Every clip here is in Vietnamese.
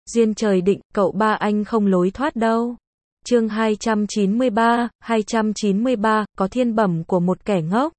Duyên trời định, cậu ba anh không lối thoát đâu. Chương 293, có thiên bẩm của một kẻ ngốc.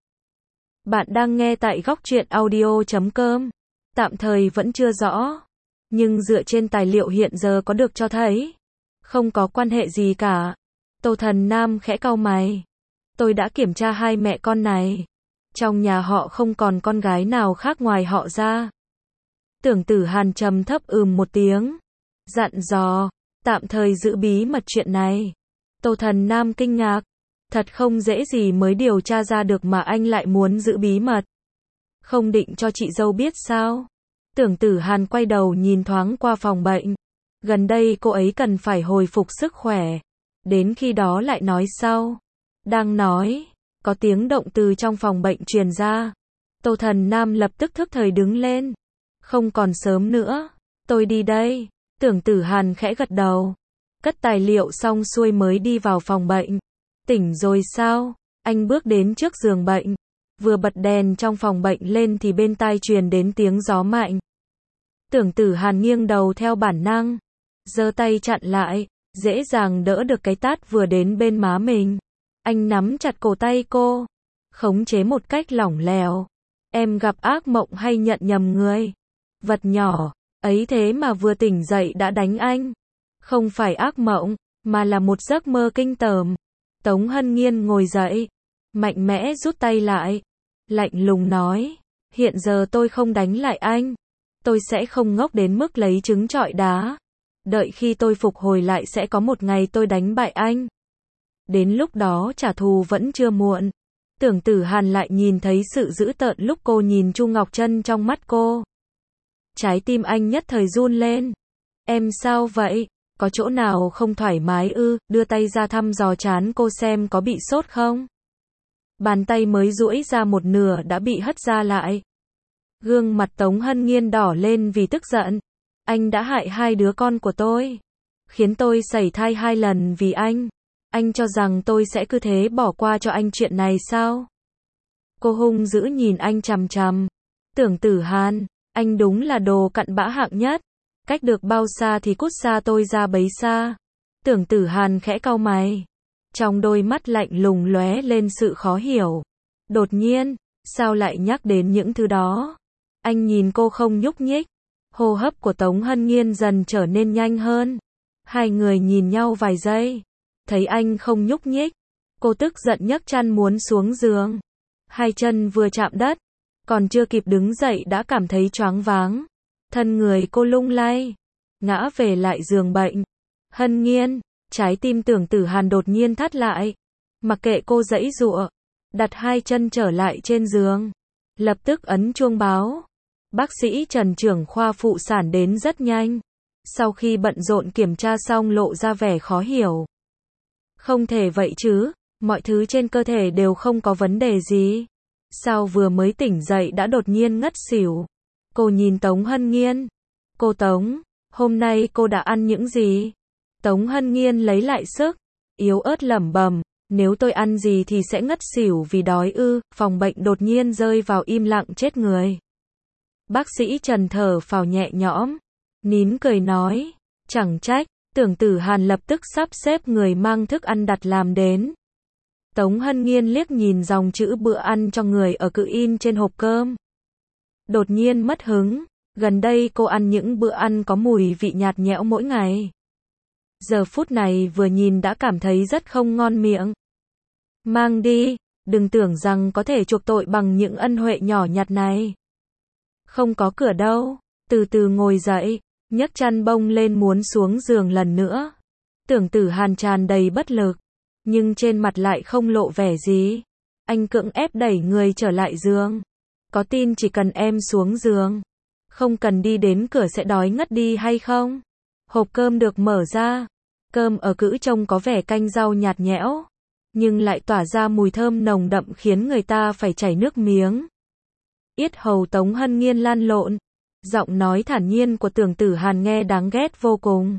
Bạn đang nghe tại góc truyện audio.com. Tạm thời vẫn chưa rõ, nhưng dựa trên tài liệu hiện giờ có được cho thấy, không có quan hệ gì cả. Tô Thần Nam khẽ cau mày. Tôi đã kiểm tra hai mẹ con này. Trong nhà họ không còn con gái nào khác ngoài họ ra. Tưởng Tử Hàn trầm thấp một tiếng, dặn dò, tạm thời giữ bí mật chuyện này. Tô Thần Nam kinh ngạc, thật không dễ gì mới điều tra ra được mà anh lại muốn giữ bí mật. Không định cho chị dâu biết sao? Tưởng Tử Hàn quay đầu nhìn thoáng qua phòng bệnh. Gần đây cô ấy cần phải hồi phục sức khỏe. Đến khi đó lại nói sau. Đang nói, có tiếng động từ trong phòng bệnh truyền ra. Tô Thần Nam lập tức thức thời đứng lên. Không còn sớm nữa, tôi đi đây. Tưởng Tử Hàn khẽ gật đầu. Cất tài liệu xong xuôi mới đi vào phòng bệnh. Tỉnh rồi sao? Anh bước đến trước giường bệnh. Vừa bật đèn trong phòng bệnh lên thì bên tai truyền đến tiếng gió mạnh. Tưởng Tử Hàn nghiêng đầu theo bản năng, giơ tay chặn lại, dễ dàng đỡ được cái tát vừa đến bên má mình. Anh nắm chặt cổ tay cô, khống chế một cách lỏng lẻo. Em gặp ác mộng hay nhận nhầm người? Vật nhỏ ấy thế mà vừa tỉnh dậy đã đánh anh. Không phải ác mộng, mà là một giấc mơ kinh tởm. Tống Hân Nghiên ngồi dậy, mạnh mẽ rút tay lại, lạnh lùng nói, hiện giờ tôi không đánh lại anh. Tôi sẽ không ngốc đến mức lấy trứng trọi đá. Đợi khi tôi phục hồi lại sẽ có một ngày tôi đánh bại anh. Đến lúc đó trả thù vẫn chưa muộn. Tưởng Tử Hàn lại nhìn thấy sự dữ tợn lúc cô nhìn Chu Ngọc Trân trong mắt cô. Trái tim anh nhất thời run lên. Em sao vậy? Có chỗ nào không thoải mái ư? Đưa tay ra thăm dò trán cô xem có bị sốt không? Bàn tay mới duỗi ra một nửa đã bị hất ra lại. Gương mặt Tống Hân Nghiên đỏ lên vì tức giận. Anh đã hại hai đứa con của tôi, khiến tôi sảy thai 2 lần vì anh. Anh cho rằng tôi sẽ cứ thế bỏ qua cho anh chuyện này sao? Cô hung dữ nhìn anh chằm chằm. Tưởng Tử Hàn, anh đúng là đồ cặn bã hạng nhất. Cách được bao xa thì cút xa tôi ra bấy xa. Tưởng Tử Hàn khẽ cau mày. Trong đôi mắt lạnh lùng lóe lên sự khó hiểu. Đột nhiên, sao lại nhắc đến những thứ đó? Anh nhìn cô không nhúc nhích. Hô hấp của Tống Hân Nghiên dần trở nên nhanh hơn. Hai người nhìn nhau vài giây. Thấy anh không nhúc nhích, cô tức giận nhấc chăn muốn xuống giường. Hai chân vừa chạm đất, còn chưa kịp đứng dậy đã cảm thấy choáng váng. Thân người cô lung lay, ngã về lại giường bệnh. Hân Nghiên, trái tim Tưởng Tử Hàn đột nhiên thắt lại. Mặc kệ cô giãy giụa, đặt hai chân trở lại trên giường. Lập tức ấn chuông báo. Bác sĩ Trần trưởng khoa phụ sản đến rất nhanh. Sau khi bận rộn kiểm tra xong lộ ra vẻ khó hiểu. Không thể vậy chứ, mọi thứ trên cơ thể đều không có vấn đề gì. Sao vừa mới tỉnh dậy đã đột nhiên ngất xỉu? Cô nhìn Tống Hân Nghiên. Cô Tống, hôm nay cô đã ăn những gì? Tống Hân Nghiên lấy lại sức, yếu ớt lẩm bẩm, nếu tôi ăn gì thì sẽ ngất xỉu vì đói ư? Phòng bệnh đột nhiên rơi vào im lặng chết người. Bác sĩ Trần thở phào nhẹ nhõm, nín cười nói, chẳng trách. Tưởng Tử Hàn lập tức sắp xếp người mang thức ăn đặt làm đến. Tống Hân Nghiên liếc nhìn dòng chữ bữa ăn cho người ở cự in trên hộp cơm. Đột nhiên mất hứng, gần đây cô ăn những bữa ăn có mùi vị nhạt nhẽo mỗi ngày. Giờ phút này vừa nhìn đã cảm thấy rất không ngon miệng. Mang đi, đừng tưởng rằng có thể chuộc tội bằng những ân huệ nhỏ nhặt này. Không có cửa đâu, từ từ ngồi dậy. Nhấc chăn bông lên muốn xuống giường lần nữa. Tưởng Tử Hàn tràn đầy bất lực, nhưng trên mặt lại không lộ vẻ gì. Anh cưỡng ép đẩy người trở lại giường. Có tin chỉ cần em xuống giường, không cần đi đến cửa sẽ đói ngất đi hay không? Hộp cơm được mở ra. Cơm ở cữ trông có vẻ canh rau nhạt nhẽo, nhưng lại tỏa ra mùi thơm nồng đậm khiến người ta phải chảy nước miếng. Yết hầu Tống Hân Nghiên lan lộn. Giọng nói thản nhiên của Tưởng Tử Hàn nghe đáng ghét vô cùng.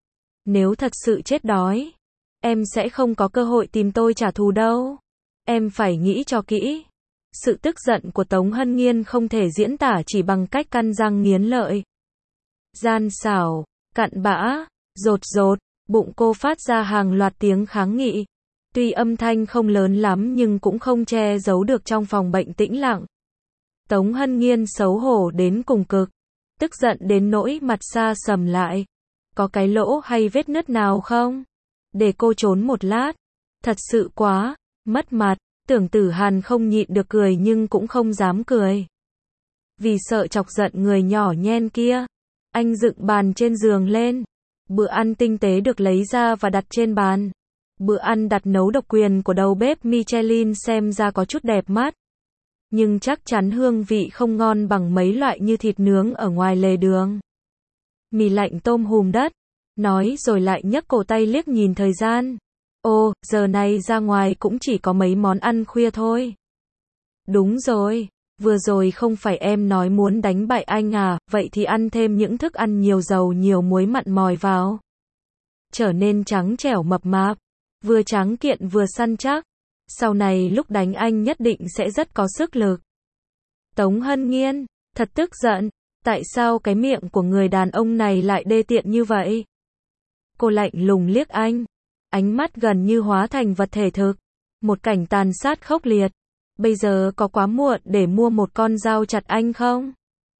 Nếu thật sự chết đói, em sẽ không có cơ hội tìm tôi trả thù đâu. Em phải nghĩ cho kỹ. Sự tức giận của Tống Hân Nghiên không thể diễn tả chỉ bằng cách căn răng nghiến lợi. Gian xảo, Cặn bã, rột rột, bụng cô phát ra hàng loạt tiếng kháng nghị. Tuy âm thanh không lớn lắm nhưng cũng không che giấu được trong phòng bệnh tĩnh lặng. Tống Hân Nghiên xấu hổ đến cùng cực, tức giận đến nỗi mặt xa sầm lại. Có cái lỗ hay vết nứt nào không? Để cô trốn một lát. Thật sự quá, mất mặt. Tưởng Tử Hàn không nhịn được cười nhưng cũng không dám cười. Vì sợ chọc giận người nhỏ nhen kia, anh dựng bàn trên giường lên. Bữa ăn tinh tế được lấy ra và đặt trên bàn. Bữa ăn đặt nấu độc quyền của đầu bếp Michelin xem ra có chút đẹp mắt. Nhưng chắc chắn hương vị không ngon bằng mấy loại như thịt nướng ở ngoài lề đường. Mì lạnh tôm hùm đất. Nói rồi lại nhấc cổ tay liếc nhìn thời gian. Ồ, giờ này ra ngoài cũng chỉ có mấy món ăn khuya thôi. Đúng rồi, vừa rồi không phải em nói muốn đánh bại anh à, vậy thì ăn thêm những thức ăn nhiều dầu nhiều muối mặn mòi vào. Trở nên trắng trẻo mập mạp, vừa trắng kiện vừa săn chắc. Sau này lúc đánh anh nhất định sẽ rất có sức lực. Tống Hân Nghiên, thật tức giận, tại sao cái miệng của người đàn ông này lại đê tiện như vậy? Cô lạnh lùng liếc anh, ánh mắt gần như hóa thành vật thể thực. Một cảnh tàn sát khốc liệt. Bây giờ có quá muộn để mua một con dao chặt anh không?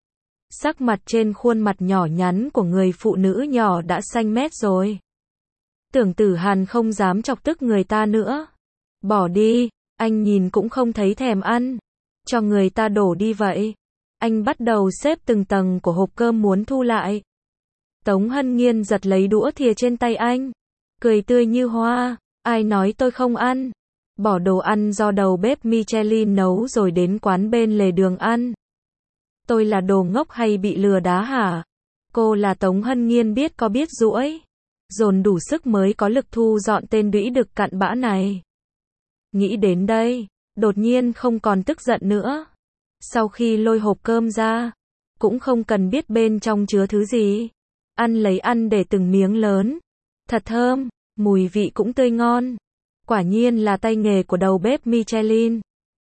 Sắc mặt trên khuôn mặt nhỏ nhắn của người phụ nữ nhỏ đã xanh mét rồi. Tưởng Tử Hàn không dám chọc tức người ta nữa. Bỏ đi, anh nhìn cũng không thấy thèm ăn. Cho người ta đổ đi vậy. Anh bắt đầu xếp từng tầng của hộp cơm muốn thu lại. Tống Hân Nghiên giật lấy đũa thìa trên tay anh. Cười tươi như hoa. Ai nói tôi không ăn? Bỏ đồ ăn do đầu bếp Michelin nấu rồi đến quán bên lề đường ăn. Tôi là đồ ngốc hay bị lừa đá hả? Cô là Tống Hân Nghiên biết có biết duỗi. Dồn đủ sức mới có lực thu dọn tên đũy đực cặn bã này. Nghĩ đến đây, đột nhiên không còn tức giận nữa. Sau khi lôi hộp cơm ra, cũng không cần biết bên trong chứa thứ gì. Ăn lấy ăn để từng miếng lớn. Thật thơm, mùi vị cũng tươi ngon. Quả nhiên là tay nghề của đầu bếp Michelin.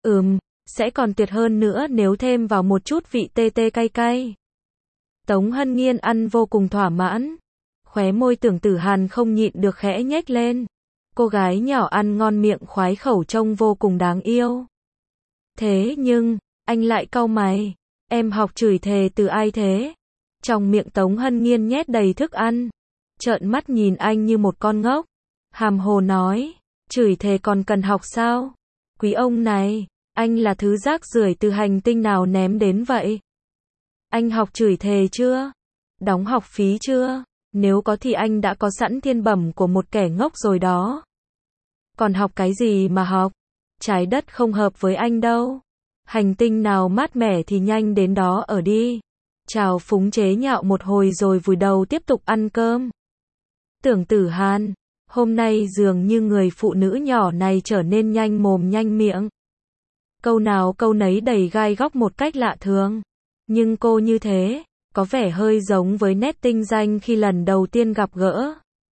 Sẽ còn tuyệt hơn nữa nếu thêm vào một chút vị tê tê cay cay. Tống Hân Nghiên ăn vô cùng thỏa mãn. Khóe môi Tưởng Tử Hàn không nhịn được khẽ nhếch lên. Cô gái nhỏ ăn ngon miệng khoái khẩu trông vô cùng đáng yêu. Thế nhưng, anh lại cau mày. Em học chửi thề từ ai thế? Trong miệng Tống Hân Nghiên nhét đầy thức ăn. Trợn mắt nhìn anh như một con ngốc. Hàm hồ nói. Chửi thề còn cần học sao? Quý ông này, anh là thứ rác rưởi từ hành tinh nào ném đến vậy? Anh học chửi thề chưa? Đóng học phí chưa? Nếu có thì anh đã có sẵn thiên bẩm của một kẻ ngốc rồi đó. Còn học cái gì mà học? Trái đất không hợp với anh đâu. Hành tinh nào mát mẻ thì nhanh đến đó ở đi. Chào phúng chế nhạo một hồi rồi vùi đầu tiếp tục ăn cơm. Tưởng Tử Hàn, hôm nay dường như người phụ nữ nhỏ này trở nên nhanh mồm nhanh miệng. Câu nào câu nấy đầy gai góc một cách lạ thường. Nhưng cô như thế, có vẻ hơi giống với nét tinh danh khi lần đầu tiên gặp gỡ.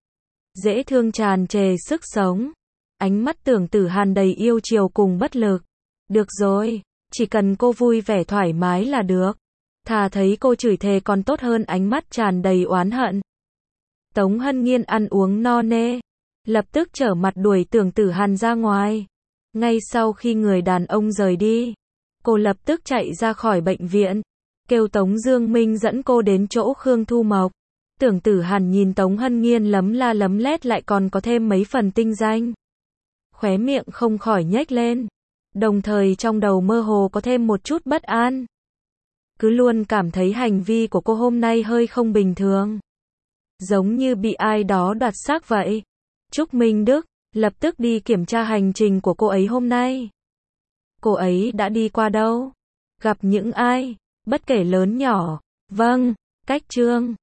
Dễ thương tràn trề sức sống. Ánh mắt Tưởng Tử Hàn đầy yêu chiều cùng bất lực. Được rồi, chỉ cần cô vui vẻ thoải mái là được. Thà thấy cô chửi thề còn tốt hơn ánh mắt tràn đầy oán hận. Tống Hân Nghiên ăn uống no nê, lập tức trở mặt đuổi Tưởng Tử Hàn ra ngoài. Ngay sau khi người đàn ông rời đi, cô lập tức chạy ra khỏi bệnh viện, kêu Tống Dương Minh dẫn cô đến chỗ Khương Thu Mộc. Tưởng Tử Hàn nhìn Tống Hân Nghiên lấm la lấm lét lại còn có thêm mấy phần tinh danh. Khóe miệng không khỏi nhếch lên, đồng thời trong đầu mơ hồ có thêm một chút bất an. Cứ luôn cảm thấy hành vi của cô hôm nay hơi không bình thường. Giống như bị ai đó đoạt xác vậy. Trúc Minh Đức, lập tức đi kiểm tra hành trình của cô ấy hôm nay. Cô ấy đã đi qua đâu? Gặp những ai? Bất kể lớn nhỏ. Vâng, Cách Trương.